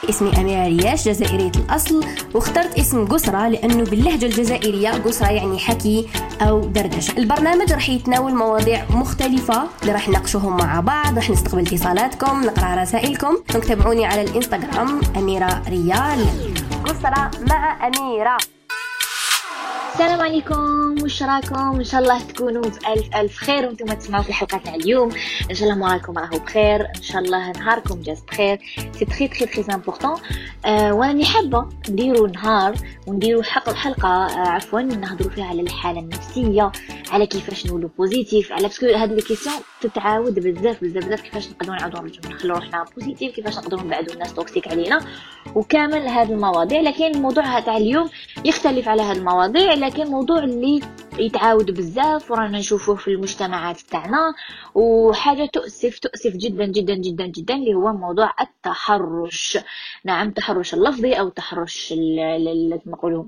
اسمي أميرة رياش، جزائرية الأصل، واخترت اسم قسرة لأنه باللهجة الجزائرية قسرة يعني حكي أو دردشة. البرنامج رح يتناول مواضيع مختلفة اللي رح نناقشوهم مع بعض، رح نستقبل اتصالاتكم، نقرأ رسائلكم. تابعوني على الإنستغرام أميرة ريال. قسرة مع أميرة. السلام عليكم، وش راكم؟ ان شاء الله تكونوا بألف خير وانتم تسمعوا في الحلقه تاع اليوم. ان شاء الله موراكم راهو بخير، ان شاء الله نهاركم جاز بخير. سي تري تري تري امبورطون. وانا حابه نديروا نهار ونديروا حلقه نهضروا فيها على الحاله النفسيه، على كيفاش نولوا بوزيتيف، على باسكو هاد لي كيسيون تتعاود بزاف كيفاش نقدروا نعاودوا نخلوا روحنا بوزيتيف، كيفاش نقدروا نبعدوا الناس توكسيك علينا وكامل هاد المواضيع. لكن الموضوع تاع اليوم يختلف على هاد المواضيع، لكن موضوع اللي يتعاود بزاف ورانا نشوفوه في المجتمعات تاعنا، وحاجه تؤسف جدا جدا جدا جدا، اللي هو موضوع التحرش. نعم، التحرش اللفظي او التحرش كما نقولوا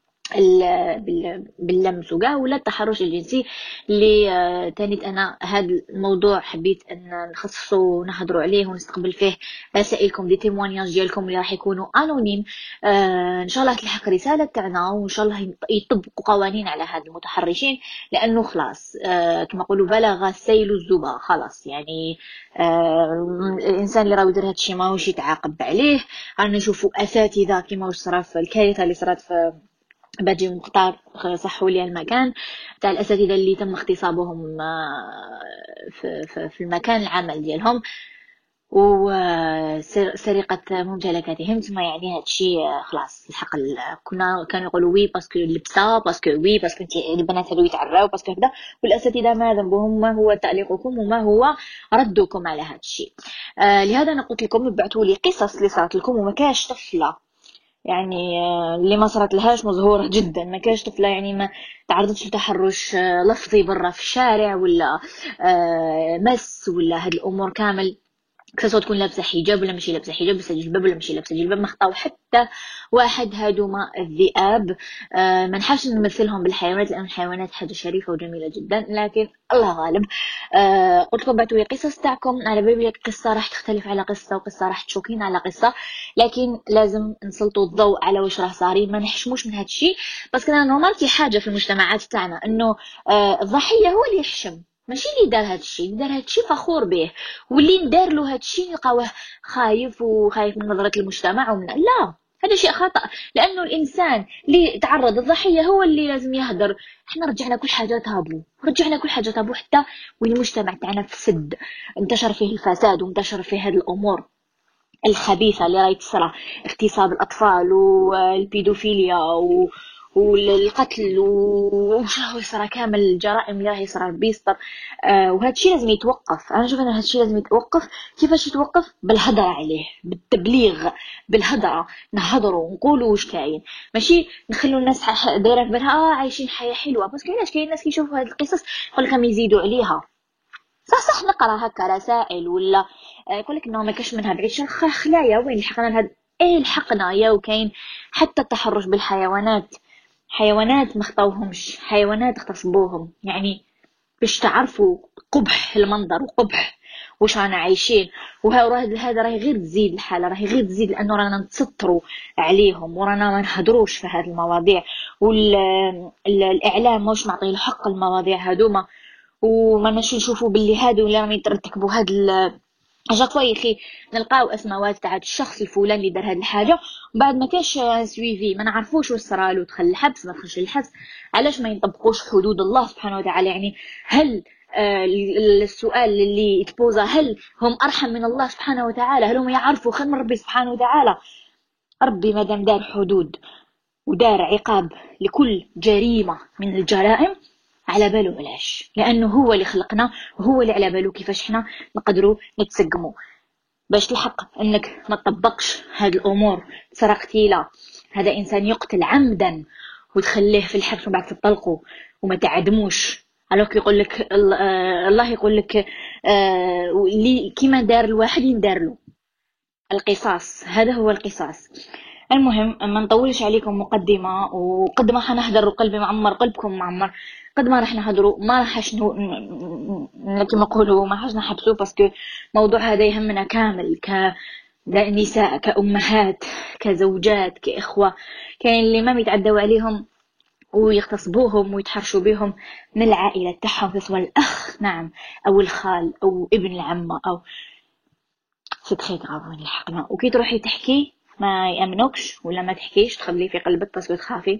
باللمس ولا التحرش الجنسي اللي تانيت. انا هذا الموضوع حبيت ان نخصصه ونهضروا عليه ونستقبل فيه رسائلكم، دي تيموانياج ديالكم اللي راح يكونوا انونيم. ان شاء الله تلحق رساله تاعنا، وان شاء الله يطبقوا قوانين على هاد المتحرشين، لانه خلاص كما يقولوا بلغ السيل الزبا. خلاص يعني الانسان اللي راه يدير هادشي ماهوش يتعاقب عليه. رانا نشوفوا اساتذه كما واش صرا في الكارثه اللي صرات في باجي مختار، صحوا لي المكان تاع الاساتذه اللي تم اغتصابهم في المكان العمل ديالهم وسرقه ممتلكاتهم. ثم يعني هادشي خلاص الحق. كانوا يقولوا وي باسكو لبسه، باسكو انت البنات هذو يتعراو، باسكو هكذا. والاساتذه ما ذنبهم؟ ما هو تعليقكم وما هو ردكم على هادشي؟ لهذا انا قلت لكم ابعثوا لي قصص اللي صارت لكم وما كاش طفله يعني اللي ما صارت لهاش مظهورة جدا، ما كاش طفلة يعني ما تعرضتش لتحرش لفظي برا في الشارع ولا مس ولا هاد الأمور كامل، كسو تكون لابسه حجاب ولا ماشي لابسه حجاب، لابسه جلباب ولا ماشي لابسه جلباب. ما خطاو حتى واحد. هادوما الذئاب. ما نحاولش نمثلهم بالحيوانات لان الحيوانات حاجه شريفه وجميله جدا، لكن الله غالب. قلت لكم بعثوا لي قصص تاعكم، على بالي قصه راح تختلف على قصه، وقصه راح تشوكين على قصه، لكن لازم نسلطوا الضوء على واش راه صاري. ما نحشموش من هادشي، بس كنا نورمالتي حاجه في المجتمعات تاعنا انه الضحيه هو اللي يحشم، ماشي اللي دار هادشي. اللي دار هادشي فخور به، واللي ندار له هادشي نلقاوه خايف من نظرة المجتمع ومن لا. هذا شيء خطأ، لأنه الإنسان اللي تعرض الضحية هو اللي لازم يهدر. احنا رجعنا كل حاجة تابو، حتى والمجتمع تاعنا فسد، انتشر فيه الفساد وانتشر فيه هذه الأمور الخبيثة اللي راهي تصرى، اغتصاب الأطفال والبيدوفيليا والقتل وش هو يصرى، كامل الجرائم اللي راهي يصرى بيسطر. وهذا الشيء لازم يتوقف. انا نشوف ان هذا الشيء لازم يتوقف. كيفاش يتوقف؟ بالهضره عليه، بالتبليغ، بالهضره. نهضروا نقولوا واش كاين، ماشي نخلوا الناس دايره في بالها عايشين حياه حلوه. بس علاش كاين ناس كيشوفوا هذه القصص يقول لك يزيدوا عليها. صح نقرا هكا رسائل ولا يقول لك انه ما كاش منها بعيد خلايا. وين الحقنا لهذا؟ ايه الحقنا يا. وكاين حتى التحرش بالحيوانات. حيوانات ما خطاوهمش، حيوانات اغتصبوهم، يعني باش تعرفوا قبح المنظر وقبح واش رانا عايشين. هذا راهي غير تزيد الحاله، راهي غير تزيد، لانه رانا نتستروا عليهم ورانا ما نهضروش في هذه المواضيع، والاعلام ماهوش معطي الحق المواضيع هذوما. وما نشوفوا باللي هادو اللي راهم يرتكبوا هاد حاجه كويس نلقاو اسماوات تاع الشخص الفلاني اللي دار هاد الحاجه، وبعد ما كاش سويفي، ما نعرفوش واش صرالو، دخل الحبس ما دخلش الحبس. علاش ما ينطبقوش حدود الله سبحانه وتعالى؟ يعني هل السؤال اللي يتبوزا، هل هم ارحم من الله سبحانه وتعالى؟ هل هم يعرفوا خير من ربي سبحانه وتعالى؟ ربي مادام دار حدود ودار عقاب لكل جريمه من الجرائم، على باله علاش؟ لانه هو اللي خلقنا، وهو اللي على باله كيفاش احنا نقدروا نتسقموا. باش تلحق انك ما تطبقش هاد الامور، سرقتي لا، هذا انسان يقتل عمدا وتخليه في الحبس وبعد تطلقه وما تعدموش. الوغ يقول لك الله يقول لك اللي كيما دار الواحد يندار له. القصاص، هذا هو القصاص. المهم ما نطولش عليكم مقدمه، وقد ما حنهدر قلبي معمر قلبكم معمر، قد ما راح نهضروا ما راحش كما نقولوا ما راحش نحبسوا، باسكو موضوع هذا يهمنا كامل نساء كأمهات كزوجات كإخوة، كاين اللي ما يتعدوا عليهم ويغتصبوهم ويتحرشوا بهم من العائلة تاعهم، سواء الأخ نعم أو الخال أو ابن العمة أو سي تري غراف الحقنا. وكي تروحي تحكي ما يأمنوكش، ولا ما تحكيش تخليه في قلبك باسكو تخافي.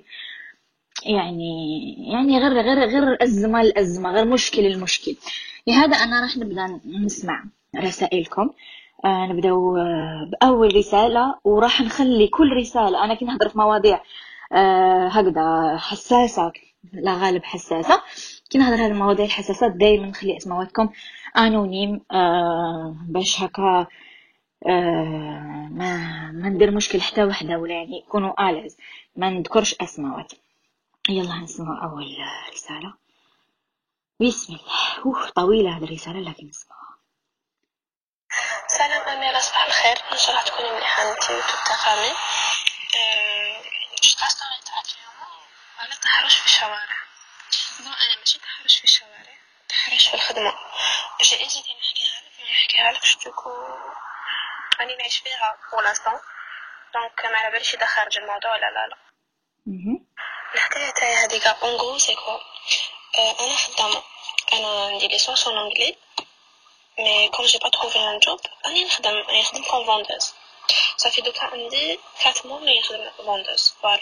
يعني غير الأزمة غير مشكل المشكل. لهذا أنا راح نبدأ نسمع رسائلكم. نبداو بأول رسالة، وراح نخلي كل رسالة أنا كي نهضر في مواضيع هكذا حساسة، لا غالب حساسة، كي نهضر هذه المواضيع الحساسات دائما نخلي اسماواتكم انونيم باش هكا ما ندير مشكل حتى وحده، ولا يعني يكونوا آلز ما نذكرش اسماوات. يلا نسمع اول رسالة. بسم الله. طويلة هذه الرسالة لكن نسمعها. سلام أميرة، صباح الخير، إن شاء الله تكوني مليحة أنتي وتتفاهمي. شخص طلعت اليوم على تحرش في الشوارع. أنا ماشي تحرش في الشوارع، تحرش في الخدمة. باش جيتي نحكيها لك شتوكو راني نعيش فيها بولانستون، دونك ما على باليش إذا خارج الموضوع ولا لا. الحكاية تاعي هذيك اونغو سيكو. أنا خدامة، أنا ندير ليسونس اون انجلي، mais comme j'ai pas trouvé un job راني نخدم comme vendeuse. ça fait دوكا عندي 4 mois راني نخدم vendeuse. فوالا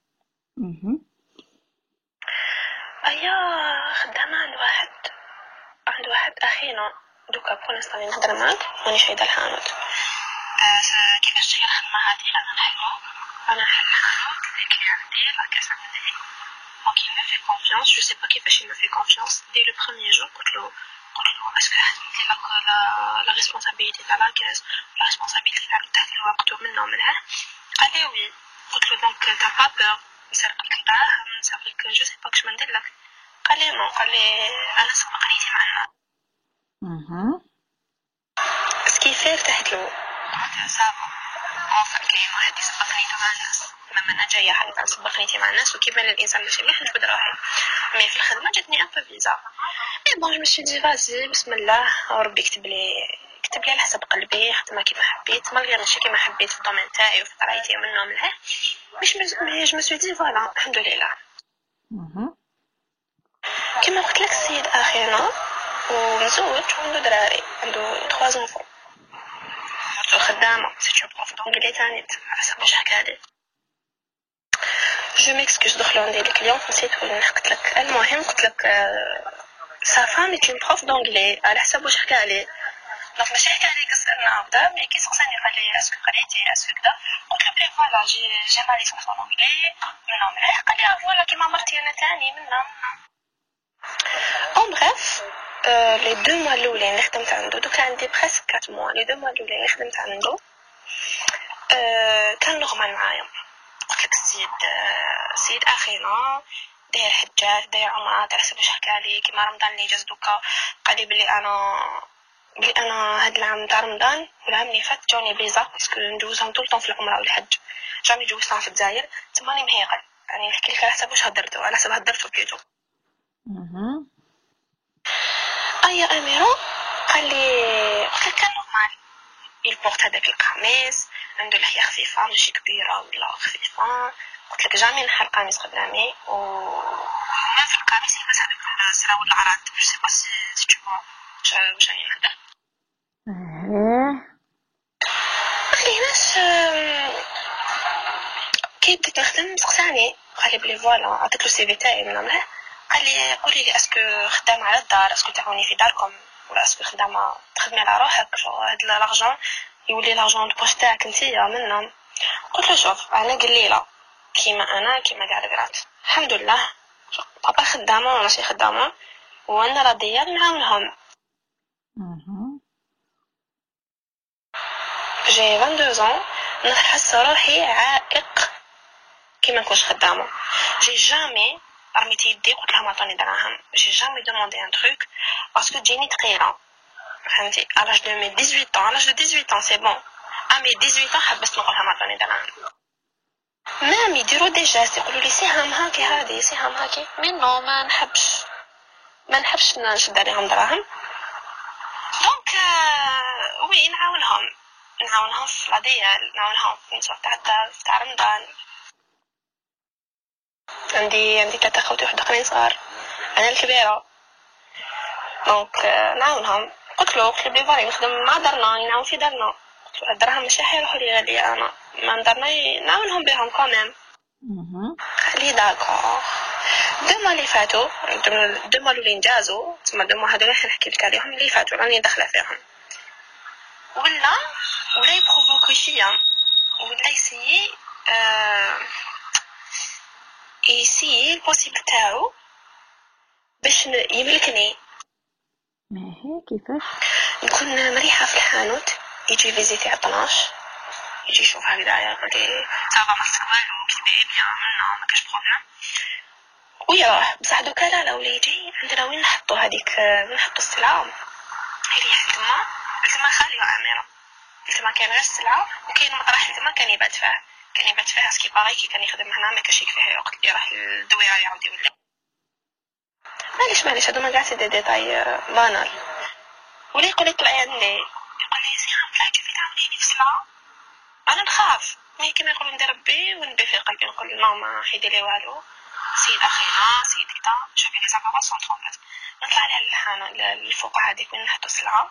ايا خدامة عند واحد اخينا دوكا بولانستون راني نهضر معاك راني شايده الحانوت. كيفاش تجي الخدمه هذه؟ انا نحل الحانوت اللي عندي لا كاس عندي. donc il m'a fait confiance, je sais pas كيفاش il m'a fait confiance dès le premier jour. قلت له est-ce que la responsabilité تاع لا كاس la responsabilité تاع تاع الوقت ومنه منها. قال لي وي. قلت له دونك تا با بور نسرقك الدراهم نسرقك جو سي با كش ما ندير لك. قال لي نو، قال لي انا سبقنيتي مع الناس. كيف ارتحت له قلت صافا اوفر كلمه هذه سبقنيتي مع الناس. لما انا جايه حاجه سبقنيتي مع الناس وكيف بان الانسان ماشي مليح نجبد روحي. مي في الخدمه جاتني ان بو فيزا. مي بون جو مشي دي فازي بسم الله وربي كتب لي على حسب قلبي، خدمه كيما حبيت مالغير ماشي كيما حبيت في الدومين تاعي وفي قرايتي منه منها. مش جو مسوي دي فوالا الحمد لله. كما قلت لك السيد اخينا ومزوج وعنده دراري، عنده 3 انفون، مرتو خدامه سي اون بروف دونجلي تاني على حسب واش حكالي. جو ميكسكوز دخلوا عندي الكليون نسيت ولا حكيت لك. المهم قلت لك sa femme est une prof d'anglais على حسب واش حكالي. دونك ماشي حكالي قصرنا هكذا، مي كي سقساني قال لي اسكو قريتي اسكو كذا. قلت له بلي فوالا جي ما ليسونس en anglais منهم مليح. قال لي فوالا كيما مرتي انا تاني منهم. en bref les 2 mois الاولين اللي خدمت عنده دوك عندي بريسك 4 mois. les 2 mois الاولين اللي خدمت عنده كان نورمال معايا. قلت لك السيد اخينا داير حجات داير عمرات على حسب واش حكالي. كيما رمضان اللي جاز دوكا قال لي بلي انا هاد العام تاع رمضان والعام اللي فات جوني فيزا باسكو ندوزهم طول طون في العمره والحج. جامي جوزتها في الجزائر تماني مهيغل. يعني نحكي لك على حسب واش هدرتو، على حسب هدرتو بليتو. ايا اميره قال لي كان نورمال يلبورت هذاك القميص، عنده لحيه خفيفه ماشي كبيره ولا خفيفه. قلت لك جامي نحل قميص قدامي وما في القميص يلبس هذاك السراول العراض. جو سي با سي تو واش راني نهضر. علاش كي بديت نخدم سقساني قال لي بلي فوالا عطيت له سي في تاعي من مليح. قال لي قولي لي اسكو خدامه على الدار، اسكو تعاوني في داركم ولا اسكو خدامه تخدمي على روحك. هاد لارجون يولي لارجون دو بوست تاعك نتيا منهم. قلت له شوف انا قليله كيما كاع البنات الحمد لله. بابا خدامه ماشي خدامه وانا راضيه نعاونهم. جي 22 ans نحس روحي عائق كيما نكونش خدامه. جي جامي رميت يدي قلت لها ما عطوني دراهم. جي جامي دوموندي ان تروك باسكو تجيني ثقيله فهمتي. الاج دو مي 18 ans الاج دو 18 ans سي بون. امي 18 ans حبست نقول لها ما عطوني دراهم. مام يديروا دي جاست يقولوا لي سيهم هاكي هذه سيهم هاكي. مي نو ما نحبش نشد عليهم دراهم. دونك وي نعاونهم نعاونهم في العادية، نعاونهم في النسوة تاع رمضان. عندي 3 خوتي وحده اخرين صغار، انا الكبيره. دونك نعاونهم. قلت له بلي فالي نخدم مع درنا، نعاون في درنا. قلت له الدراهم ماشي حيروحوا لي غاليه، انا ما درنا نعاونهم بهم كمان. خليه داكور. 2 mois اللي فاتوا، 2 mois اللي انجازوا، ثم 2 mois هذول راح نحكي لك عليهم اللي فاتوا راني داخله فيهم. ولا يبروفوكي فيا، ولا يسيي البوسيبل تاعو باش يملكني. كيفاش نكون مريحه في الحانوت، يجي فيزيتي على 12، يجي يشوف هكذايا يقول لي صافا ما والو كيبي بيان منا ما كاش بروبليم ويروح. بصح دوكا لا ولا يجي عندنا وين نحطوا هذيك، وين نحطوا السلعه. يريح تما خالي عامره تما كان غير السلعه، وكاين مطرح تما كان يبات فيها سكي باغي كي كان يخدم هنا ما كاش يكفيه وقت اللي راح للدويره يعاود يولي. معليش هادو ما كاع سي دي ديتاي بانال. ولا يقول لي طلعي عندي، يقول لي سيام طلعي تشوفي تعاونيني في الصلاة. انا نخاف مي كيما يقولوا ندير ربي ونبي في قلبي، نقول ماما حيدي لي والو، سيد اخينا سيديتا شوفي لي زعما سون ترومبات. نطلع على الحانه الفوق هذيك وين نحطوا السلعه،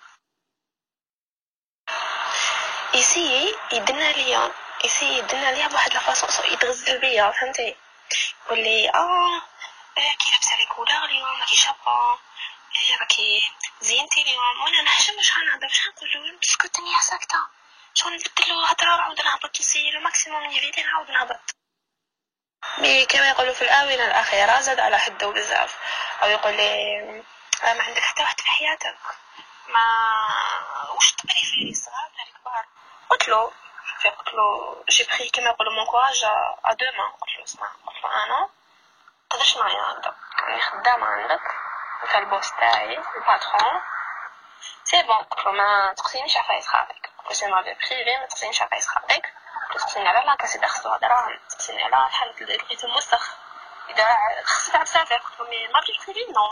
يدنا ليا بواحد لافاصون يتغزل بيا، فهمتي؟ يقول لي كي لابسه لي كولور اليوم راكي شابه، راكي زينتي اليوم. وانا نحشم واش غنهضر، واش نقول له اسكتني يا ساكته، شغل نبدل له هضره نعاود نهبط نسير الماكسيموم نيفيتي نعاود نهبط. مي كما يقولوا في الآونة الأخيرة زاد على حده بزاف، أو يقول لي ما عندك حتى واحد في حياتك، ما واش تبري في الصغار تاع الكبار. قلت له جي بري كما يقولوا مون كوراج ا دو مان. قلت له اسمع، انا تقدرش معايا هكذا، راني خدامه عندك انت البوس تاعي الباترون سي بون. قلت له ما تقصينيش عفايس خاطرك، قلت له سي ما في بريفي، ما تقصينيش عفايس خاطرك، تقصيني على لاكاسي دخلوا دراهم، تقصيني على حالة لقيت الموسخ إذا خصك بسافر. قلت له مي ما في بريفي نو.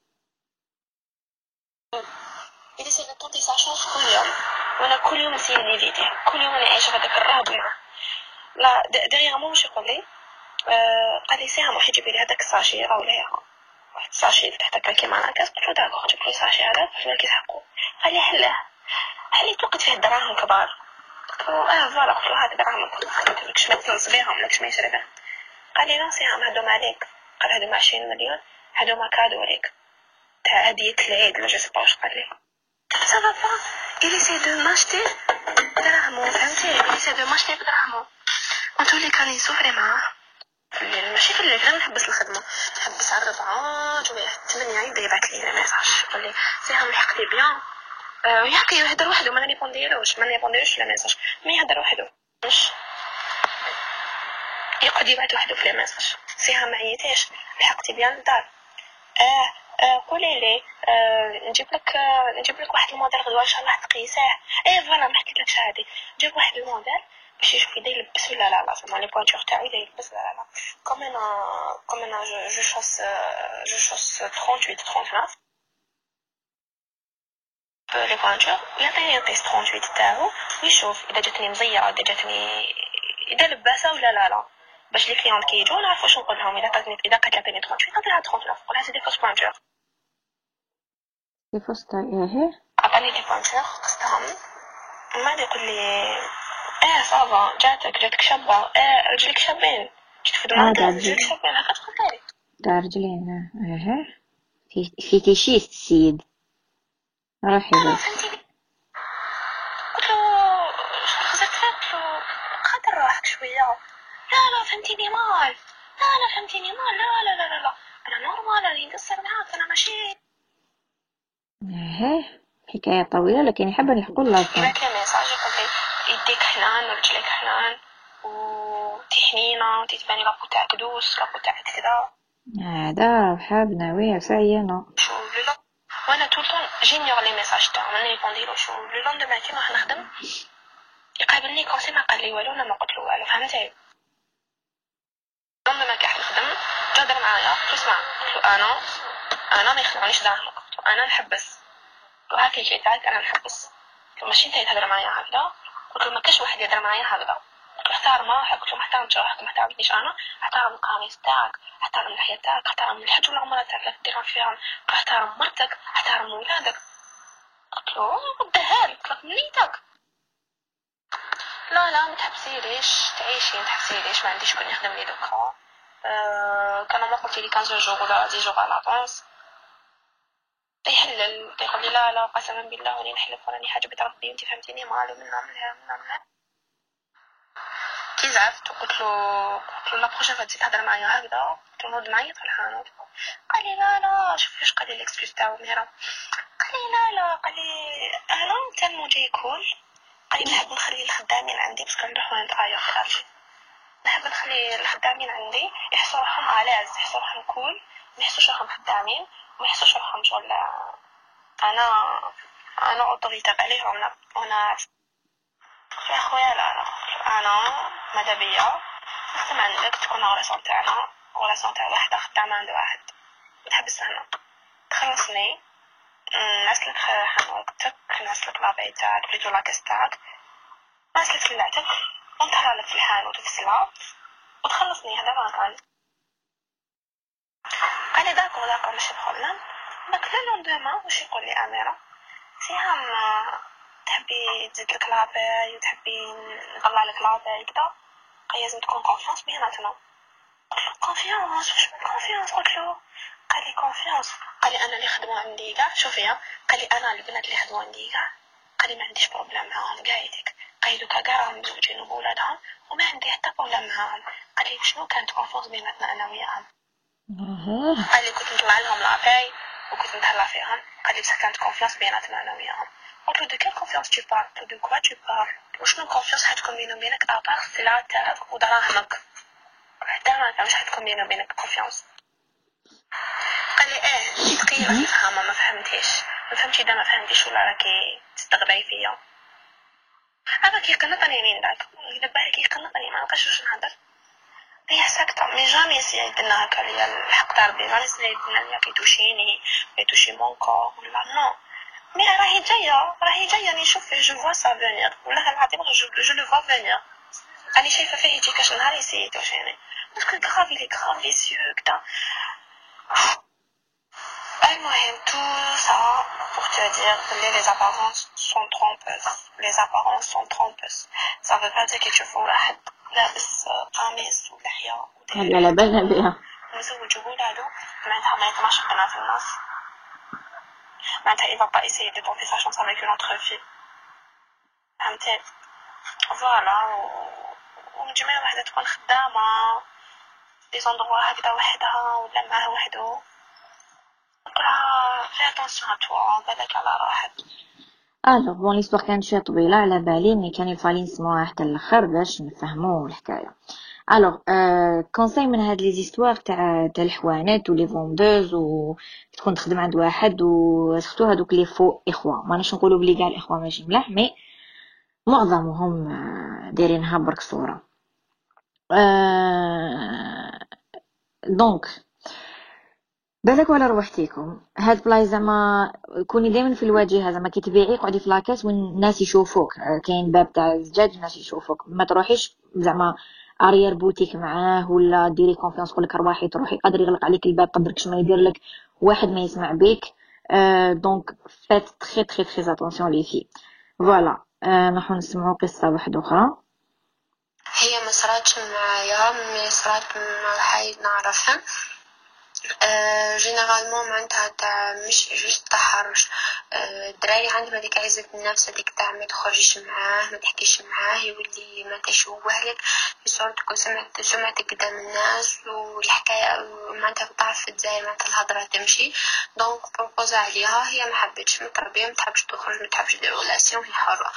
إذا سي نطونتي ساشونج كل يوم، وانا كل يوم نسيي نيفيتي، كل يوم انا عايشه هذاك الرهب معاه. لا دغيغ مو مش يقول لي قال لي ساهم واحد يجيب لي هذاك الساشي او لا واحد الساشي تحت كيما هكا. قلت له داكوغ جيب لي الساشي هذا فاش كيسحقوا. قال لي حلي توقت فيه الدراهم كبار. قلت له فوالا. قلت له هذا دراهم كلش ما تنص بهم لكش ما يشري بهم. قال لي لا ساهم هادو مالك، قال هادو 20 مليون، هادو ما كادو ليك تاع هدية العيد ولا جو سي با واش قال لي. ça va pas, il essaie de m'acheter بدراهمو، فهمتي؟ il essaie de m'acheter بدراهمو. قلت له كان يسوفري معاه ماشي في الليل، نحبس الخدمه، نحبس على 4 جويه 8 يبدا يبعث لي ميساج يقول لي سيهم لحقتي بيان. يحكي يهدر وحده ما نيبونديلوش لا ميساج، ما يهدر وحده مش يقعد يبعث وحده في الميساج. سيهم معيتيش لحقتي بيان الدار. قولي لي نجيب لك واحد الموديل غدوه ان شاء الله تقيساه. فوالا ما حكيتلكش هادي، جاب واحد الموديل باش يشوف اذا يلبس ولا لا زعما لي بوانتور تاعو اذا يلبس ولا لا. كوم انا جو شوس 38 39 لي بوانتور، يعطيني القيس 38 تاعو ويشوف اذا جاتني مزيره، اذا لباسه ولا لا باش لي كليون كي يجوا نعرف واش نقول لهم. اذا قالت لي 38 نعطيها 39 نقولها سي دي فوس بوانتور. كيفاش عطاني لي بوانتور قصتهم، ما يقول لي صافا جاتك شابه، رجلك شابين جيت في دماغك رجلك شابين هاكا تقول لي تاع رجلين. في تيشيست السيد راح فهمتيني. قلت له خزرت فيه، قلت له قادر روحك شويه. لا فهمتيني مال، لا فهمتيني مال، لا انا نورمال راني نقصر معاك، انا ماشي حكايه طويله لكن يحب نحكوا لها. بعث لي ميساج يقول لي يديك حنان ورجليك حنان وتحنينه وتتباني لابو تاعك دوس لابو تاعك كذا. هذا حاب ناويه سعينا شو لو وانا طول جينيور لي ميساج تاعو ما نريبونديلوش. شو لو لوندما كي راح نخدم يقابلني كونسي ما قال لي والو، انا ما قلت له والو، فهمتي؟ لوندما كي راح نخدم جادر معايا تسمع. قلت له انا ما يخلونيش دراهمك، قلت له انا نحبس، وهاكي جيت انا نحبس. ماشي انت تهضر معايا هكذا قلت له ما كاش واحد يهضر معايا هكذا، قلت له احترم روحك، قلت له ما احترمتش روحك ما احترمتنيش انا، احترم القميص تاعك، احترم اللحيه تاعك، احترم الحج والعمره تاعك اللي ديرهم فيهم، احترم مرتك، احترم ولادك. قلت له ودهالك قلت لك مليتك لا ما تحبسيليش تعيشي ما تحبسيليش ما عنديش شكون يخدم لي دوكا. كانوا ما قلت لي 15 جوغ ولا 10 جوغ على طونس يحلل يقول لي لا قسما بالله ولي نحلف وراني حاجه بيت ربي وانت فهمتيني مالو منها كي زعفت وقلت له لا بروشين فوا تزيد تهضر معايا هكذا قلت له نوض معايا في الحانوت. قال لي لا شوف واش قال لي الاكسكيوز تاعو مهرة. قال لي لا قال لي انا تنمو جاي كول. قال لي نحب نخلي الخدامين عندي باسكو نروح نتغير في الارض، نحب نخلي الخدامين عندي يحسوا روحهم علاز يحسوا روحهم كول ما يحسوش روحهم خدامين وما يحسوش روحهم شغل انا اوتوريتير عليهم. وانا يا خويا لا انا ماذا بيا نخدم عندك تكون غراسون تاعنا غراسون تاع واحده خدامه عند واحد نحبس هنا تخلصني نسلك حنوتك نسلك لابي تاعك بليتو لاكاس تاعك نسلك سلعتك ونطلع لك في الحانوت وتسلع وتخلصني هذا ما كان. قال لي داكور ماشي بروبليم. داك لو لوندوما واش يقول لي اميره سيام تحبي تزيد لك لاباي وتحبي نطلع لك لاباي كدا لازم تكون كونفيونس بيناتنا. كونفيونس واش كونفيونس قلت له. قال لي كونفيونس قال لي انا اللي خدموا عندي كاع شوفي قال لي انا البنات اللي خدموا عندي كاع قال لي ما عنديش بروبليم معاهم كاع يديك قال لي دوكا كاع راهم مزوجين وبولادهم وما عندي حتى بروبليم معاهم. قال لي شنو كانت كونفيونس بيناتنا انا وياهم. قال لي كنت نطلع لهم لاباي وكنت نتهلا فيهم. قال لي بصح كانت كونفيونس بيناتنا انا وياهم. قلت له دو كيل كونفيونس tu parles de quoi tu parles وشنو كونفيونس حتكون بيني وبينك ابار السلعه تاعك ودراهمك حتى ما كانش حتكون بيني وبينك كونفيونس. قال لي ثقيله تفهمها ما فهمتش اذا ما فهمتيش ولا راكي تستغبي فيا. انا كي قنطني من داك دابا كي قنطني ما نبقاش واش نهضر هي ساكته مي جامي سيدنا هكا ليا الحق تاع ربي جامي سيدنا ليا كيتوشيني كيتوشي مون كور ولا نو مي راهي جايه راني نشوف فيه جو فوا سا فينير ولا العظيم جو لو فوا فينير راني شايفه فيه يجي كاش نهار يسيتوشيني باسكو غاف لي غاف لي سيو كدا. المهم tout ça pour te dire que les apparences sont trompeuses. Les apparences sont trompeuses. Ça veut pas dire que tu fous واحد لابس قميص ولحية هلا لا بالنا بها مزوج وولادو معناتها ما يطمعش بنات الناس معناتها il va pas essayer de tenter sa chance avec une autre fille فهمتي فوالا. وجميع واحدة تكون خدامة دي زندروا هكذا وحدها ولا معها وحدو فيه اتونسيون توا بالك على راحت. الوغ بون ليستوار كانت شويه طويله على بالي مي كان يفالي نسمعوها حتى الاخر باش نفهموا الحكايه. الوغ كونساي من هاد لي زيستوار تاع الحوانات ولي فوندوز و تكون تخدم عند واحد وسختو هادوك لي فو اخوه ماناش نقولوا بلي كاع الاخوه ماشي ملاح مي معظمهم دايرينها برك صوره. دونك بالك ولا روحتيكم هاد بلاي زعما كوني دائما في الواجهه زعما كي تبيعي قعدي في لاكاس والناس يشوفوك كاين باب تاع الزجاج الناس يشوفوك ما تروحيش زعما اريير بوتيك معاه ولا ديري كونفيونس قولك رواحي تروحي قادر يغلق عليك الباب قدرك ما يدير لك واحد ما يسمع بيك. دونك فات تري تري تري اتونسيون لي في فوالا. نروحو نسمعوا قصه واحده اخرى. هي ما صراتش معايا مي صرات مع حي نعرفها. جينيرالمون معناتها تاع مش جوست تحرش الدراري عندهم هذيك عزة النفس هذيك تاع ما تخرجيش معاه ما تحكيش معاه يولي ما تشوه لك صورتك سمعتك قدام الناس والحكايه معناتها ضعف الجزائر معناتها الهضره تمشي. دونك بروبوز عليها هي ما حبتش متربيه ما تحبش تخرج ما تحبش دير ريلاسيون هي حره.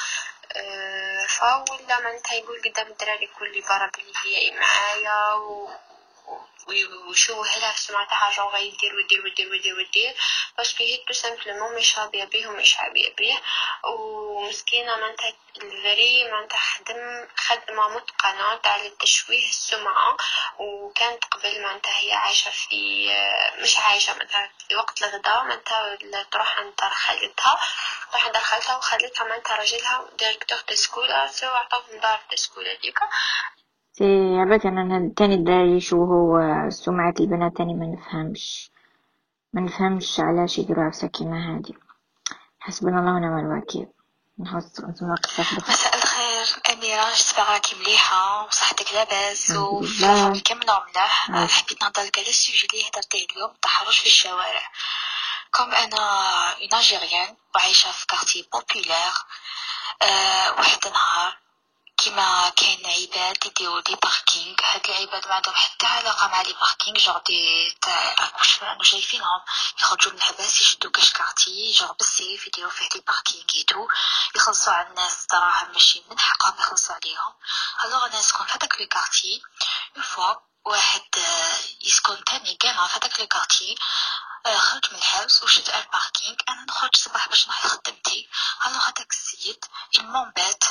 فولا معناتها يقول قدام الدراري كل برا بلي هي معايا ويشوه لها في السمعة تاعها جو غيدير ويدير باسكو هي تو سامبلومون مش راضية بيه ومش حابية بيه. ومسكينة معناتها الفري معناتها خدمة متقنة تاع تشويه السمعة. وكانت قبل معناتها هي عايشة في مش عايشة معناتها في وقت الغداء معناتها تروح عند خالتها وخالتها معناتها راجلها ديريكتور تسكولة سو عطاهم دار تسكولة ديكا. سي عبالي انا تاني الدراري شو هو سمعة البنات تاني ما نفهمش علاش يديروا عفسة كيما هادي. حسبنا الله ونعم الوكيل. نحس ناقص واحدة. مساء الخير أميرة، جسبك مليحة وصحتك لاباس لله. وكاملة ملاح. حبيت نهضرلك على السوجي اللي هدرتيه اليوم، التحرش في الشوارع. كم أنا اون الجيريان وعايشة في كارتي بوبولير، واحد النهار كيما كاين عباد يديروا دي باركينغ. هاد العباد ما عندهم حتى علاقه مع لي باركينغ، جور دي واش رانا شايفينهم يخرجوا من الحباس يشدوا كاش كارتي جور بالسيف يديروا فيه دي باركينغ ايتو، يخلصوا على الناس دراهم ماشي من حقهم يخلصوا عليهم. الوغ انا نسكن في هذاك لي كارتي اون فوا واحد يسكن تاني كاع في هذاك لي كارتي خرج من الحبس وشد على الباركينغ. انا نخرج الصباح باش نروح خدمتي. الوغ هذاك السيد المونبات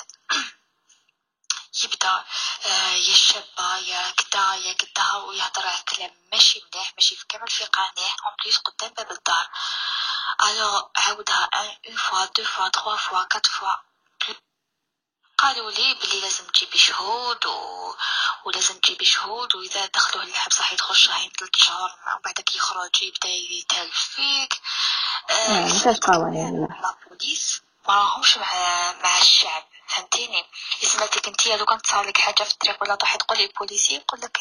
يبدا يا شابه يا كدا ويهضر كلام ماشي مليح، ماشي في كامل في قانع اون بليس قدام باب الدار. الو عاودها اون فوا دو فوا تروا فوا كات فوا. قالوا لي بلي لازم تجيبي شهود ولازم تجيبي شهود، واذا دخلوه للحبس راح يدخل شهرين 3 شهور وبعدك يخرج يبدا يتالف فيك. مفيش قوانين. لا بوليس ما راهمش مع الشعب، فهمتيني؟ يسمعتك انتيا لو كانت صار لك حاجه في الطريق ولا طاح تقولي بوليسي يقول لك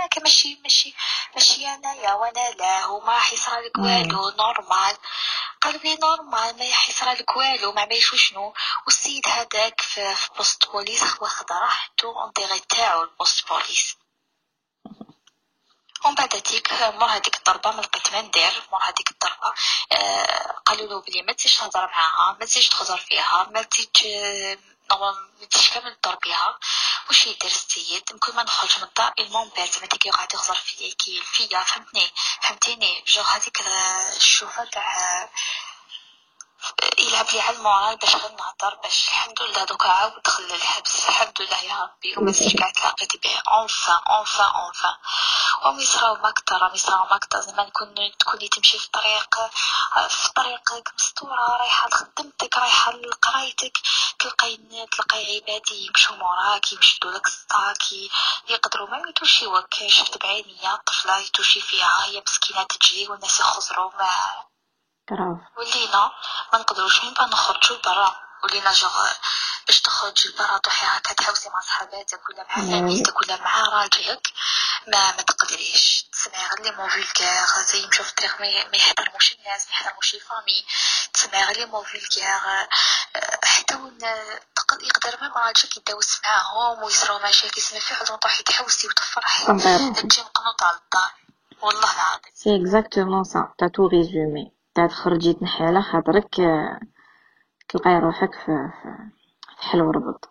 ماشي انايا وانا لا هما راح يصرى لك والو نورمال. قالوا لي نورمال ما يحيصرى لك والو ما عملش شنو. والسيد هذاك في بوست بوليس واخد راحته انديري تاعو البوست بوليس. ومن بعد هذيك مور هذيك الضربه ما لقيت ما ندير. مور هذيك الضربه قالوا له بلي ما تزيدش تهضر معاها، ما تزيدش تخزر فيها، ما تزيدش كامل تضرب بها. واش يدير السيد؟ كل ما نخرج من الدار المونبات ما تيجي قاعد يخزر فيا فهمتيني جو هذيك الشوفه تاع يلعب لي على المورال باش غير نهضر باش الحمد لله دوكا عاود دخل للحبس الحمد لله يا ربي. وما زدتش قاعد تلاقيت به اونفان ومي صراو ماكتر زعما تكوني تمشي في طريقك مستوره رايحه لخدمتك رايحه لقرايتك تلقاي عبادي يمشوا موراك يمشدوا لك الساكي يقدروا ما يتوشيوك. شفت بعينيا طفله يتوشي فيها هي مسكينه تجري والناس يخزروا ما ولينا ما نقدروش نبقى نخرجوا برا. ولينا باش تخرج لبرا تروحي هكا تحوسي مع صحاباتك ولا مع زميلتك ولا مع راجلك ما تقدريش تسمعي غير لي مو فولغار زي يمشوا في الطريق ما يحترموش الناس ما يحترموش الفامي. تسمعي غير لي مو فولغار حتى يقدر ما راجلك يدوس معاهم ويصراو مشاكل يسمع في حد تروحي تحوسي وتفرحي تجي مقنوطه على الدار. والله العظيم سي اكزاكتومون سا تا تو ريزومي تخرجي تنحي على خاطرك تلقاي روحك في حلو ربط.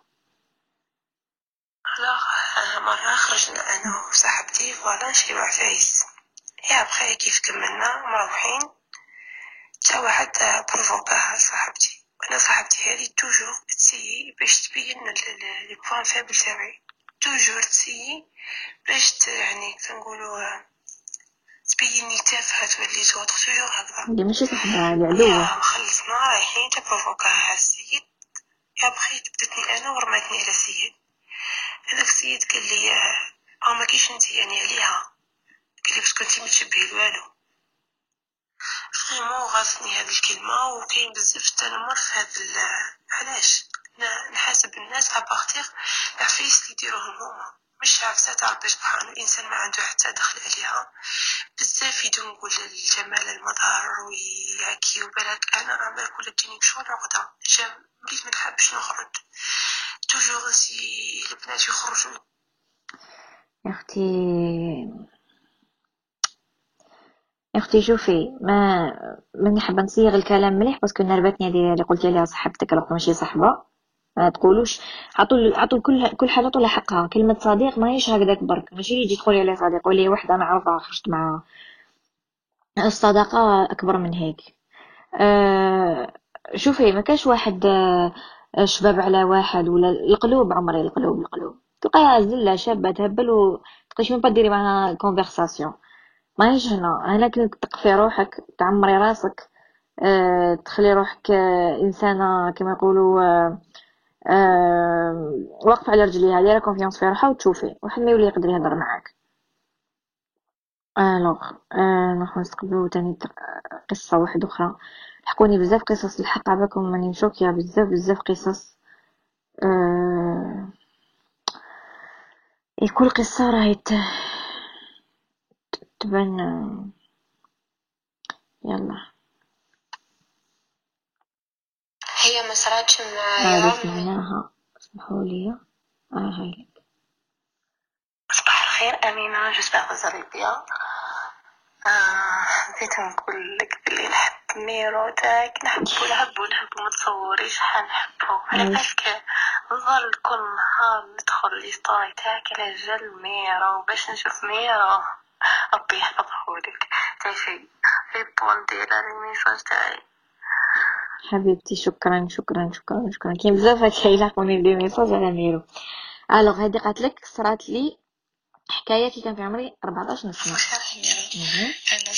مرة خرجنا أنا وصاحبتي فوالا نشريو عفايس يا بخير كيف كملنا مروحين تا واحد بروفوكاها صاحبتي. وأنا صاحبتي هذه توجور تسيي باش تبين لي بوان فابل تاعي توجور تسيي باش يعني كنقولوا تبيني تافهة تولي زوط توجور هكذا اللي ماشي صاحبها علوه. خلصنا رايحين تبروفوكاها السيد يا بخيت بدتني أنا ورمتني على السيد. هذاك السيد قال لي ما كيش انت يعني عليها قال لي باسكو انت متشبهي والو. فريمون غاصني هذه الكلمه وكاين بزاف تنمر في هذا علاش نحاسب الناس ابارتيغ العفايس اللي يديروهم هما مش عفسه تاع ربي سبحانه. الانسان ما عنده حتى دخل عليها بزاف يدو نقول الجمال المظهر وياكي وبالك انا اعمل كل تجيني شو العقده مليت ما نحبش نخرج توجور سي البنات يخرجوا. يا اختي شوفي ما نحب نصيغ الكلام مليح باسكو نربتني هذه اللي قلتي لها صاحبتك راه ماشي صاحبه ما تقولوش عطوا كل حاجه طولها حقها. كلمه صديق ماهيش هكذاك برك، ماشي يجي تقولي عليه صديق ولا وحده نعرفها خرجت معاها. الصداقه اكبر من هيك. شوفي ما كاش واحد شباب على واحد، ولا القلوب عمري القلوب تلقاها زله شابه تهبل وتقيش من ديري معها كونفرساسيون. ماهيش هنا كي تقفي روحك تعمري راسك، تخلي روحك انسانه كما يقولوا واقفه على رجليها، دايره كونفيونس في روحها، وتشوفي واحد ما يولي يقدر يهضر معاك. الوغ نروحو نستقبلو تاني قصه واحده اخرى. حكوني بزاف قصص الحق عباكم ماني مشوكيه بزاف قصص. كل قصه راهي تبان. يلا هي ما صراتش هذه سمعناها، اسمحوا لي. هاي صباح الخير أمينة، جسبر غزاليبيا. بغيت نقول لك بلي نحب ميرو تاعك، نحبو ما تصوريش شحال نحبو. علاش نظل كل نهار ندخل لي ستوري تاعك على جال ميرو باش نشوف ميرو. ربي يحفظهولك. تعيشي ريبوندي على الميساج تاعي حبيبتي. شكرا كاين بزاف هكا يلاقوني دي ميساج على ميرو. الوغ هذه قالت لك صرات لي حكايه كي كان في عمري 14 سنه. انا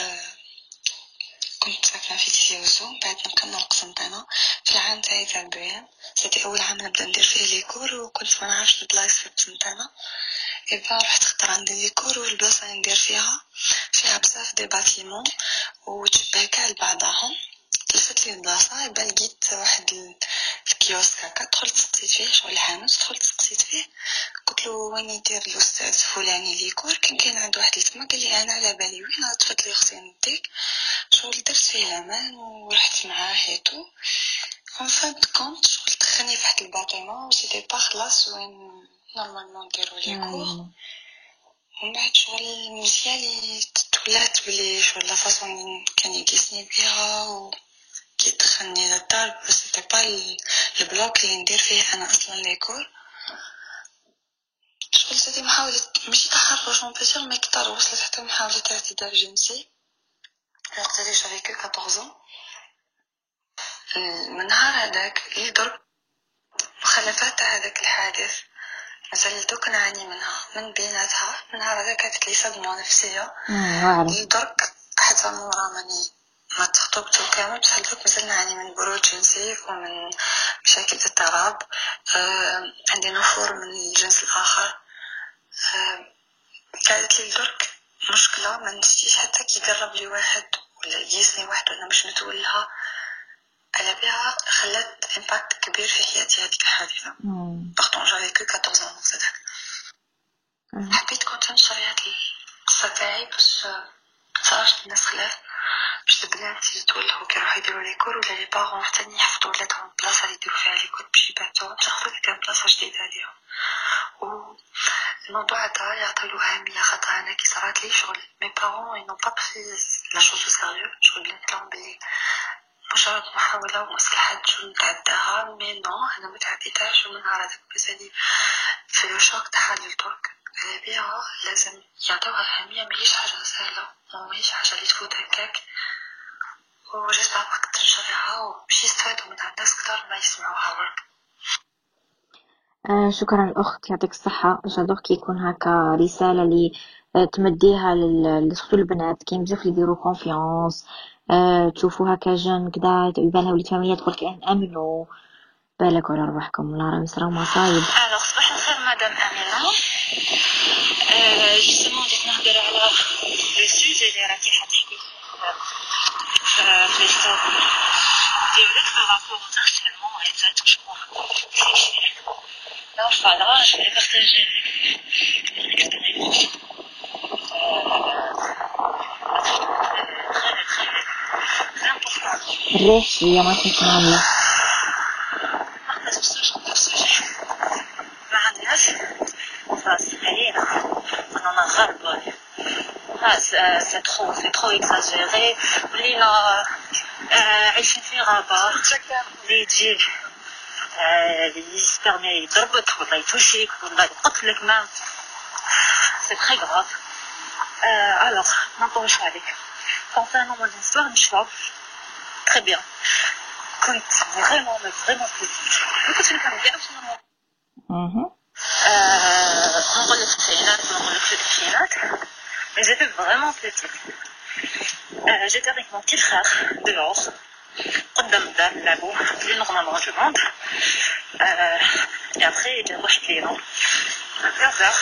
كنت ساكنه في تيزيوزو، بعد نكمل القسم تاعنا في العام تاعي تاع البيان. سيتي اول عام نبدا ندير فيه ليكور، وكنت ما نعرفش البلايص في القسم تاعنا. إبا رحت اختار عندي ديكور، والبلاصه اللي ندير فيها بزاف دي باتيمون وتشبه كاع لبعضهم. لفت لي البلاصه، إبا لقيت واحد الكيوسك هكا، دخلت سقسيت فيه شغل الحانوت، دخلت سقسيت فيه قلت له وين يدير الاستاذ فلاني ليكور. كان عنده واحد التما، قال لي انا على بالي وين طفت لي اختي نديك شغل. درت فيه الامان ورحت معاه هيتو. en fin de compte شغل دخلني في واحد الباطيمون وسيتي با خلاص وين نورمالمون نديرو ليكور. ومن بعد شغل مزيان تولات بلي شغل لا فاصون كان يقيسني بيها وكي دخلني للدار، بس سيتي با البلوك اللي ندير فيه انا اصلا ليكور. شغل سيتي محاولة ماشي تحرش مباشر، ما كتر وصلت حتى محاولة اعتداء جنسي. وقت اللي جافي 14 من نهار هذاك اللي ضرب مخلفات تاع هذاك الحادث مازال دوك نعاني منها. من بيناتها من نهار هذاك كانت لي صدمة نفسية. اللي درك حتى مورا ماني ما تخطبت وكامل، بصح دوك مازال نعاني من برود جنسي ومن مشاكل اضطراب. عندي نفور من الجنس الآخر. قالت لي درك مشكلة ما نشتيش حتى كي يقرب لي واحد ولا يجيسني واحد وانا مش نتولها على بها. خلات امباكت كبير في حياتي هذيك الحادثة. بورتون جافي كو 14 ans وقتها. حبيت كنت ننشر هذه القصة تاعي باش متصراش الناس خلاف، باش البنات يتولهوا كي يروحوا يديروا ليكور ولا لي بارون حتى يحفظوا ولادهم البلاصة اللي يديروا فيها ليكور باش يبعثوهم تاخذ كان بلاصة جديدة عليهم. الموضوع هذا يعطيلو أهمية، خاطر أنا كي صرات لي شغل مي بارون إنو با بري لا شوز سيريو. شغل بنت لهم بلي مجرد محاولة ومصلحة شو نتعداها، مي نو أنا متعديتهاش. ومن نهار هذاك بزاني في لو شوك تاع الدرك على بيها لازم يعطوها أهمية. ماهيش حاجة سهلة وماهيش حاجة اللي تفوت هكاك. وجست عباك تنشرها وباش يستفادوا منها الناس كتار ما يسمعوها برك. شكرا الأخت، يعطيك الصحة. جادوغ كي يكون هكا رسالة اللي تمديها لسورتو البنات. كاين بزاف اللي يديروا كونفيونس، تشوفوا هكا جن كدا يبانها وليد فاميليا تقول لك امنوا بالك على رواحكم ولا راه يصراو مصايب. صباح الخير مدام أمينة. جوستومون بديت نهضر على لو سوجي اللي راكي حتحكي في الستور ديالك بارابور au harcèlement et ça touche moi. Non, voilà, je voulais partager une expérience très importante. الريح شوية ما تسمع لي. نحتاج بسوجي مع الناس فصحينا أننا غرب. c'est trop exagéré. ولينا عايشين في غابة اللي تجي يسبر ما يضربك ولا يتوشيك ولا يقتلك ما سي تري غراف. الوغ ما نطولش عليك. concernant mon histoire نشوف très bien. كنت vraiment petite. كنت كنبدا نقول لك في التسعينات نقول لك في الألفينات. mais j'étais vraiment petite. j'étais avec mon petit frère dehors قدام الدار نلعبوا plus normalement du monde. et après جا واحد ليلة à 15h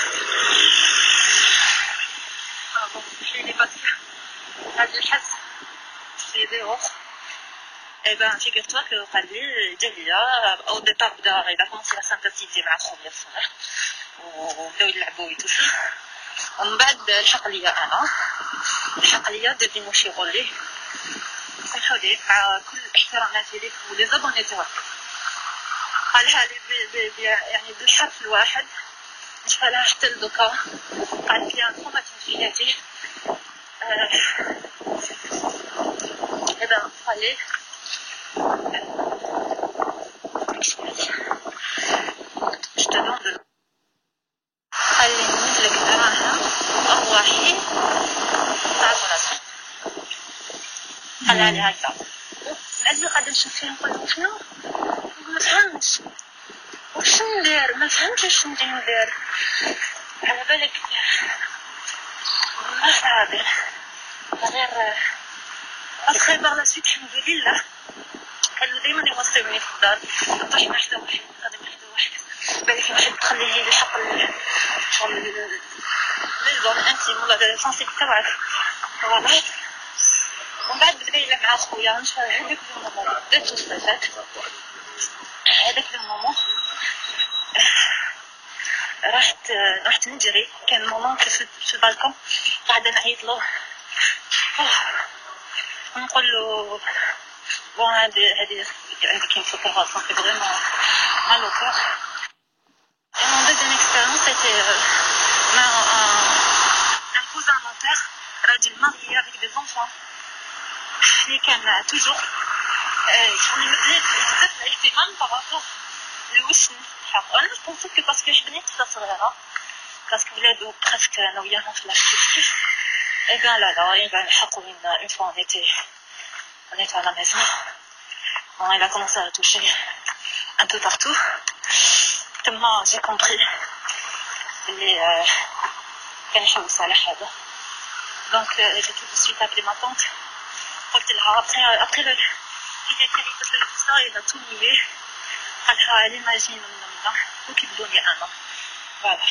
bon je l'ai pas fait هذا الحس في dehors. et ben figure-toi que قال لي جا ليا au départ بدا il a commencé à sympathiser مع خويا الصغير وبداو يلعبوا ويتوشوا. ومن بعد لحق ليا انا لحق ليا دابا ماشي غولي سمحوا لي مع كل احتراماتي ليك ولي زابوني تاعك قالها لي يعني بالحرف الواحد مش فالها حتى لدوكا. قالت لي انا ما في حياتي هذا خليه اشتغل خليني نملك دراهم أرواحي تعرف راسي خليها لي هكذا. العزيز قاعد نشوف فيه نقول له شنو ما فهمتش واش ندير ما فهمتش واش ندير على بالك ما صابر غير أخي بغ لا سويت الحمد لله كانوا دايما يوصلوني في الدار نطيح مع حدا واحد غادي مع حدا واحد بالك واحد تخليه لي حق شغل لي زون انتيم ولا سونسيبل تاعك واضح. ومن بعد بدا يلعب مع خويا نشوف هذاك المومون بدات الصفات هذاك المومون رحت نجري. كان مومون في البالكون قاعده نعيط له نقول له بون هذه عندك كاين فكره صافي فريمون مالو كور. mon deuxième expérience c'était مع un cousin mon père راجل marié avec des enfants اللي كان toujours يعني مديت بزاف الاهتمام بارابور للوسن حق. انا بونسيت كو باسكو بنيت صغيره باسكو ولادو بريسك انا وياهم في لاش كيف et bien là il va الحق une fois on était à la maison. Bon, il a commencé à toucher un peu partout. Moi j'ai compris اللي كان يحوس على حاجه. donc j'ai tout de suite appelé ma tante. قلت لها après le il a tiré tout ça il a tout nié. قالها l'imagine مننا وكيبدوني انا voilà.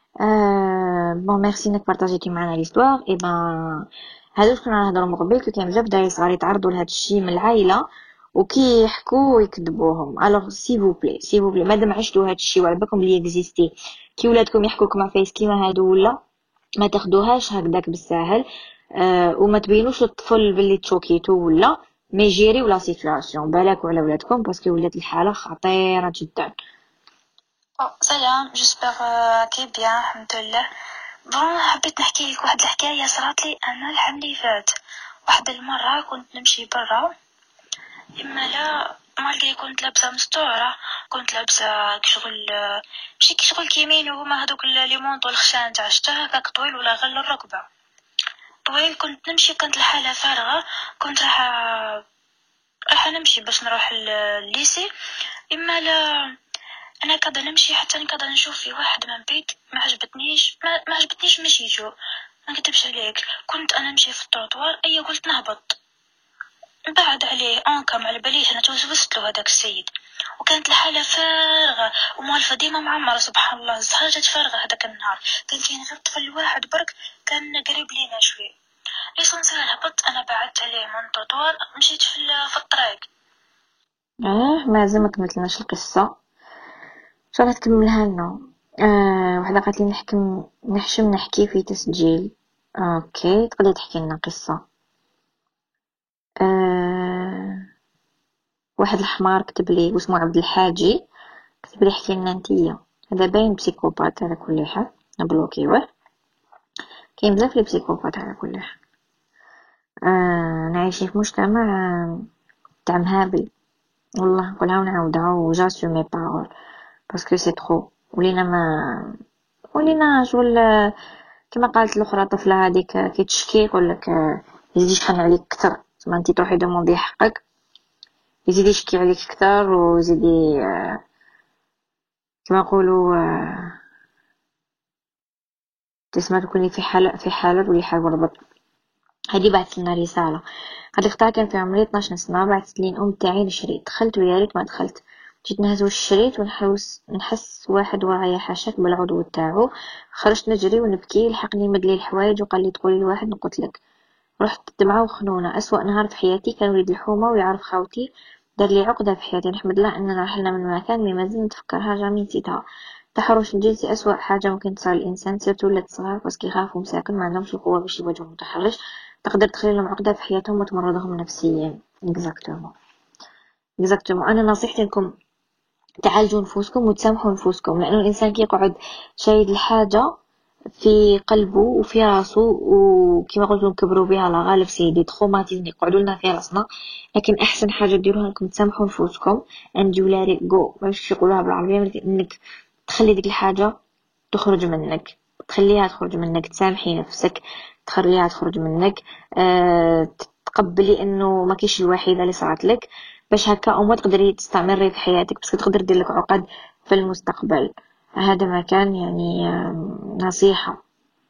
بون ميرسي انك بارطاجيتي معنا ليستوار. اي بان هادو كنا نهضروا من قبل كي كان بزاف داير صغار يتعرضوا لهاد الشيء من العائله وكي يحكوا ويكذبوهم. الوغ سي فو بلي مادام عشتوا هاد الشيء وعلى بالكم بلي اكزيستي كي ولادكم يحكوا كما فايس كيما هادو ولا ما تاخدوهاش هكذاك بالساهل. وما تبينوش للطفل باللي تشوكيتو ولا مي جيري ولا سيتوياسيون بالكوا على ولادكم باسكو ولات الحاله خطيره جدا. سلام جيسبر كي بيان الحمد لله. بون حبيت نحكي لك واحد الحكايه صارت لي انا العام اللي فات. واحد المره كنت نمشي برا اما لا مالغري كنت لابسه مستوره كنت لابسه شغل ماشي شغل كيمين وهما هذوك لي مونطو الخشان تاع الشتا هكاك طويل ولا غير الركبه طويل. كنت نمشي كانت الحاله فارغه كنت راح نمشي باش نروح الليسي اما لا انا كذا نمشي حتى كذا نشوف في واحد من بعيد ما عجبتنيش مشيتو ما نكتبش عليك. كنت انا نمشي في التروطوار قلت نهبط بعد عليه انكم على باليش انا توسوست له هذاك السيد. وكانت الحاله فارغه ومالفه ديما معمره سبحان الله الزهره جات فارغه هذاك النهار. كان كاين غير طفل واحد برك كان قريب لينا شوي ليسونسيال. هبطت انا بعدت عليه من التروطوار مشيت في الطريق. مازال ما كملتلناش القصه شغله تكملها لنا. وحده قالت لي نحشم نحكي في تسجيل. اوكي تقدري تحكي لنا قصه. واحد الحمار كتب لي واسمه عبد الحاجي كتب لي احكي لنا نتيا. هذا باين بسيكوبات على كل حال نبلوكيوه. كاين بزاف لي بسيكوبات على كل حال. نعيش في مجتمع تاع مهابل والله نقولها ونعاودها وجاسومي بارول باسكو سي ترو. ولينا شغل كما قالت الاخرى طفله هذيك كي تشكي يقول لك يزيد يشحن عليك اكثر، زعما انت تروحي دوموندي حقك يزيد يشكي عليك اكثر ويزيد كما نقولوا تسمع تكوني في حاله تولي حاجه ربط. هذه بعثت لنا رساله. هذه اختها كان في عمري 12 سنه، بعثت لي الام تاعي الشريط، دخلت ويا ريت ما دخلت، جيت نهز الشريط نحس واحد ورايا حاشاك بالعضو تاعو، خرجت نجري ونبكي، لحقني مدلي الحوايج وقال لي تقولي لواحد نقتلك. رحت دمعه وخنونه، اسوأ نهار في حياتي، كان وليد الحومه ويعرف خاوتي، دار لي عقده في حياتي. نحمد الله اننا رحلنا من مكان مي مازال نتفكرها، جامي نسيتها. التحرش الجنسي اسوأ حاجه ممكن تصير الانسان، سيرتو ولاد صغار باسكو يخافوا مساكن ما عندهمش القوه باش يواجهوا المتحرش، تقدر تخلي لهم عقده في حياتهم وتمرضهم نفسيا. اكزاكتومون انا نصيحتي لكم تعالجوا نفوسكم وتسامحوا نفوسكم، لانه الانسان كي يقعد شايد الحاجه في قلبه وفي راسه وكما قلت نكبروا بها لا غالب سيدي تروماتيزم يقعدوا لنا في راسنا، لكن احسن حاجه ديروها انكم تسامحوا نفوسكم and you let it go. باش يقولوها بالعربيه انك تخلي ديك الحاجه تخرج منك، تخليها تخرج منك، تسامحي نفسك تخليها تخرج منك، تقبلي انه ما كاينش الوحيده اللي صارت لك، باش هكا او ما تقدري تستمري في حياتك بس تقدر دير لك عقد في المستقبل. هذا ما كان يعني نصيحة.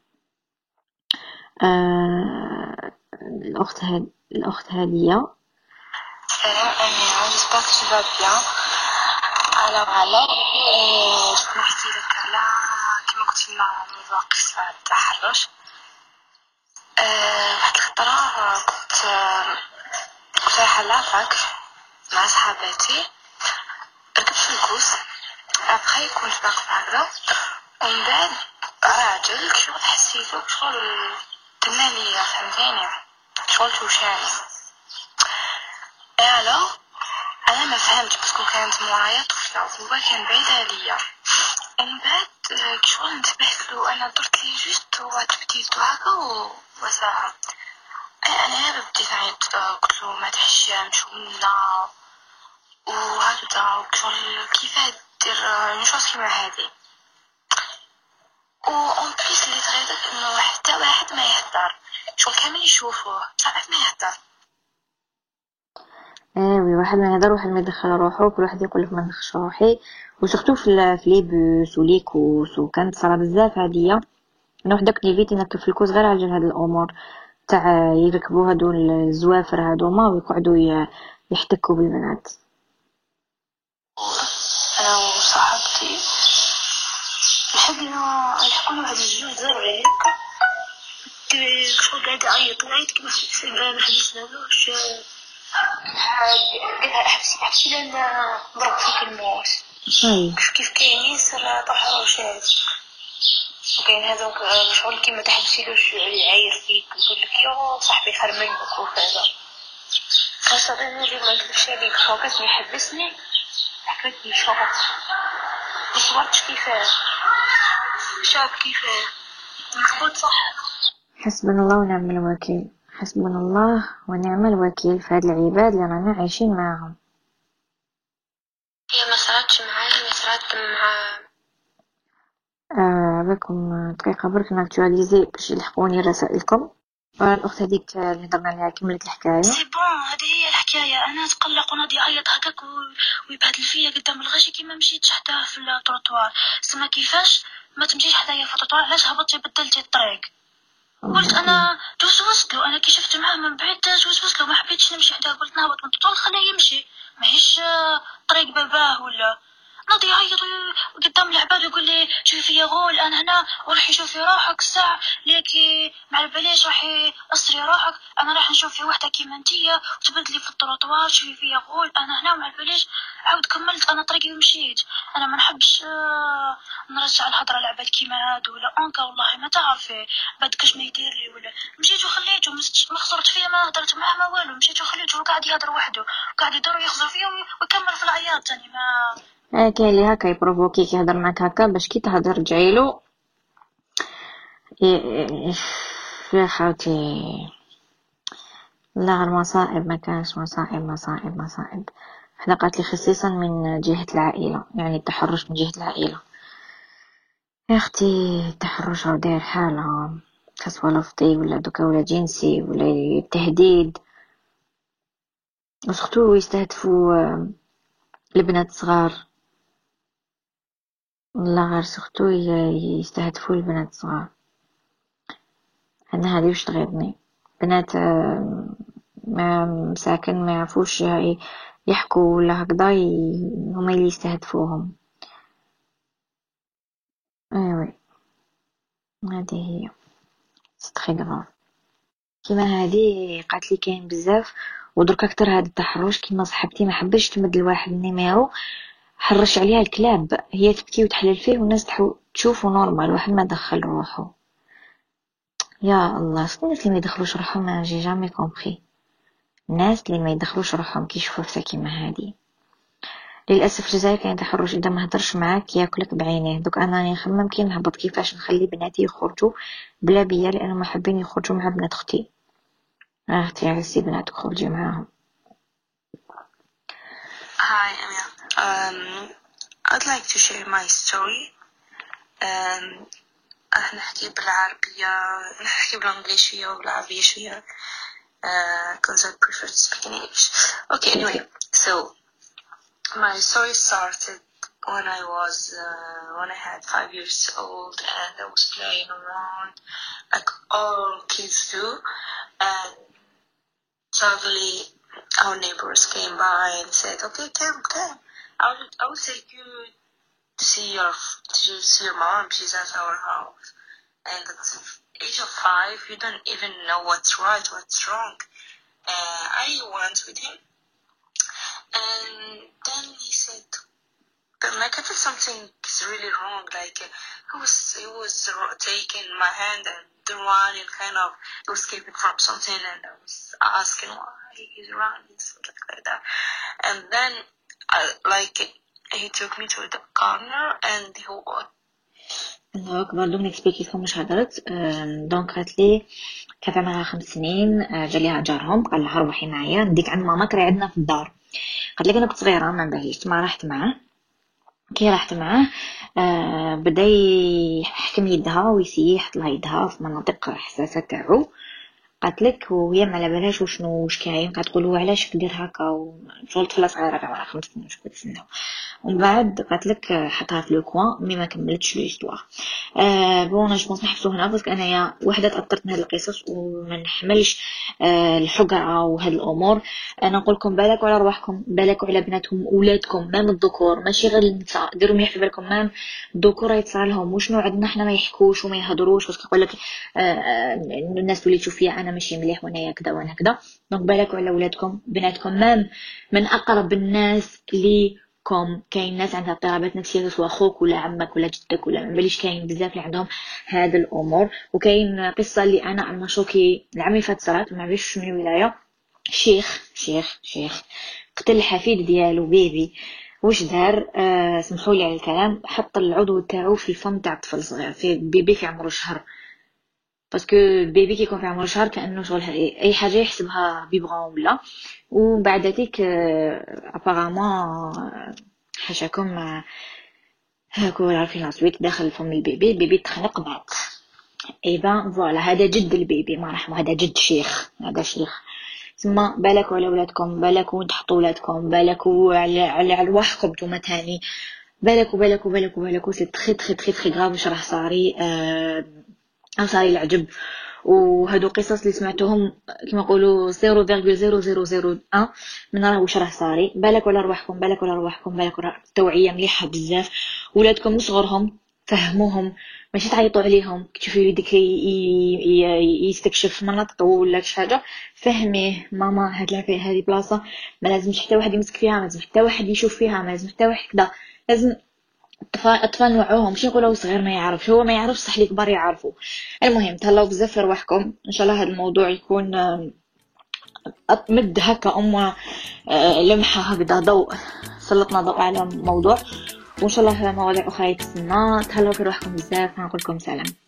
الأخت هادية. سلام أميرة، j'espère que tu vas bien. alors شنو نحكي لك على كيما قلت لنا موضوع قصة التحرش. واحد الخطرة كنت رايحة لافاك مع صحاباتي، ركبت في الكوس ابخي كنت واقفة هكذا ومن بعد راجل شغل حسيته شغل تمالية فهمتيني شغل توشاني. الو انا ما فهمتش باسكو كانت مورايا طفله وهو كان بعيد عليا، ومن بعد شغل انتبهت له انا درت لي جوست وتبديتو هكا وساها انا بديت نعيط، قلت له ما تحشمش ولا وهكذا شغل كيفاه دير نشوز كيما هادي. و اون بليس اللي تغيظك انه حتى واحد ما يهدر، شغل كامل يشوفوه صعب ما يهدر. وي واحد ما يهدر، واحد ما يدخل روحو، كل واحد يقول لك ما ندخلش روحي. وسورتو في لي بوس ولي كوس وكانت صرا بزاف هاديه، نروح داك لي فيت ينكف في الكوس غير على جال هاد الامور تاع يركبوا هادو الزوافر هادوما ويقعدوا يحتكوا بالبنات. انا وصاحبتي لحقنا واحد الجوج ضربة هيك شغل قاعد يعيط كيما ما حبسنالوش، قالها احبسي لان ضرب فيك الموس. شوف كيف كاين ياسر تحرشات وكاين هذوك شغل كيما تحبسيلوش يعاير فيك يقول لك يا صاحبي خرمنك وكذا. خاصة انا اللي ما نكذبش عليك شوكتني يحبسني حكيتني شوك مصورتش كيفاه شاب كيفاه مخبوط صح. حسبنا الله ونعم الوكيل، حسبنا الله ونعم الوكيل في هاد العباد اللي رانا عايشين معاهم. هي ما صارتش معايا، ما صارت مع بكم دقيقة برك ناكتواليزي باش يلحقوني رسائلكم. الأخت هذيك اللي هضرنا عليها كملت الحكاية. سي بون هذه هي الحكاية. أنا تقلق وناضي يعيط هكاك ويبهدل فيا قدام الغاشي كي ما مشيتش حتى في التروطوار. سما كيفاش ما تمشيش حدايا في التروطوار؟ علاش هبطتي بدلتي الطريق؟ قلت انا توسوست له، انا كي شفت معاه من بعيد توسوست له، ما حبيتش نمشي حداه، قلت نهبط من الطول خليه يمشي ماهيش طريق باباه ولا. ناضي يعيط قدام العباد ويقول لي شوفي فيا غول انا هنا وروحي شوفي روحك الساعه ليكي مع البلاش روحي اسري روحك، انا راح نشوف في وحده كيما انتيا وتبدلي في الطروطوار شوفي فيا غول انا هنا مع البلاش. عاود كملت انا طريقي ومشيت. انا ما نحبش نرجع الهضره لعباد كيما هادو ولا انكا والله ما تعرفي بعد كاش ما يدير لي ولا. مشيت وخليته ما خسرت فيا، ما هضرت معاه ما والو، مشيت وخليته وقاعد يهضر وحده وقاعد يدور ويخزر فيا ويكمل في العياط تاني. ما كاين اللي هكا يبروفوكي كيهضر معاك هكا باش كي تهضر رجعيلو يا خاوتي. لا المصائب ما كانش مصائب. حنا قالت لي خصيصا من جهة العائلة، يعني التحرش من جهة العائلة. يا اختي التحرش راه داير حالة، سواء لفظي ولا دوكا ولا جنسي ولا تهديد، وسختو يستهدفوا البنات صغار. والله غير سختو يستهدفوا البنات صغار. انا هذه واش تغيظني، بنات ما مساكن ما يعرفوش يحكوا ولا هكذا، هما اللي يستهدفوهم. ايوه هذه هي تري غراف. كيما هذه قالت لي كاين بزاف ودرك اكثر هذا التحرش. كيما صاحبتي ما حبش تمد لواحد النيميرو، حرش عليها الكلاب، هي تبكي وتحلل فيه والناس تشوفه نورمال، واحد ما دخل روحه. يا الله، الناس اللي ما يدخلوش روحهم ما جي جامي كومبري. الناس اللي ما يدخلوش روحهم كي يشوفوا فسا كيما هذه. للاسف الجزائر كاين تحرش، اذا ما هدرش معاك ياكلك بعينيه. دوك انا نخمم كي نهبط كيفاش نخلي بناتي يخرجوا بلا بيا، لانهم حابين يخرجوا مع بنات اختي. اختي عسي بناتك خرجي معاهم. Hi, Amia. I'd like to share my story. نحكي بالعربية، نحكي بالإنجليزية وبالعربية شوية. Cause I prefer to speak in English. Okay, anyway, so my story started when when I had 5 years old, and I was playing around like all kids do, and suddenly our neighbors came by and said, "Okay, come. I will take you to see your mom. She's at our house." And at the age of 5, you don't even know what's right, what's wrong. I went with him, and then he said, like, I feel something is really wrong. Like he was taking my hand and running, kind of, he was escaping from something, and I was asking why he's running, something like that. And then he took me to the corner, and he الله اكبر. دوك نكسبيكي لكم واش هضرت. دونك قالت لي كانت عمرها 5 سنين، جا ليها جارهم قال لها روحي معايا نديك عند ماما كري عندنا في الدار. قالت لك انا كنت صغيره ما باهيش، ما رحت معاه. كي رحت معاه بدا يحكم يدها ويسيي يحط لها يدها في مناطق حساسه تاعو. قالت لك وهي ما على بالهاش واش كاين، قالت تقولوا علاش كدير هكا، وشغل طفله صغيره عمرها 5 سنين واش كتسناو. ومن بعد قالت لك حطها في لو كوان، مي ما كملتش ليستوار. بون انا جو نحبسو هنا باسكو انايا وحده تاثرت من هاد القصص وما نحملش الحقره وهاد الامور. انا نقول لكم بالك على رواحكم، بالك على بناتكم اولادكم، مام الذكور ماشي غير النساء. ديروا مليح في بالكم، مام الذكور يتصار لهم وشنو عندنا حنا ما يحكوش وما يهضروش، باسكو يقول لك الناس تولي تشوف فيا انا ماشي مليح وانا كذا وانا كذا. دونك بالك على اولادكم بناتكم، مام من اقرب الناس ليكم. كاين ناس عندها اضطرابات نفسيه سواء اخوك ولا عمك ولا جدك ولا ما باليش، كاين بزاف اللي عندهم هذا الامور. وكاين قصه اللي انا على شوكي العام فات صرات ما عرفتش من ولايه، شيخ قتل الحفيد ديالو بيبي. واش دار؟ سمحوا لي على الكلام، حط العضو تاعو في الفم تاع طفل صغير، في بيبي في عمره شهر. باسكو البيبي كيكون في عمره شهر كانه شغل اي حاجه يحسبها بيبغون ولا. وبعد ذلك ابارامون حاشاكم هاكو عارفين لاسويت داخل فم البيبي تخنق مات. اي بان فوالا هذا جد البيبي ما رحمه، هذا جد شيخ، هذا شيخ. ثم بالكوا على ولادكم، بالكوا تحطوا ولادكم، بالكوا على رواحكم نتوما ثاني. بالكوا سي تري تري تري تري غراف واش راه صاري. صاري العجب. وهادو قصص اللي سمعتهم كما نقولوا 0.0001 من راه واش راه صاري. بالك على رواحكم، بالك على التوعيه مليحه بزاف. ولادكم من صغرهم فهموهم، ماشي تعيطوا عليهم تشوفي وليدك يستكشف مناطق ولا شي حاجه، فهميه ماما هذه بلاصه ما لازمش حتى واحد يمسك فيها، ما لازم حتى واحد يشوف فيها، ما لازم حتى واحد كذا. لازم اطفال نوعوهم، ماشي نقولوا صغير ما يعرفش، هو ما يعرفش صح لي كبار يعرفوا. المهم تهلاو بزاف في رواحكم، ان شاء الله هذا الموضوع يكون مد هكا لمحه هكذا ضوء، سلطنا ضوء على موضوع، وان شاء الله مواضيع اخرى يتسنى. تهلاو في رواحكم بزاف، نقول لكم سلام.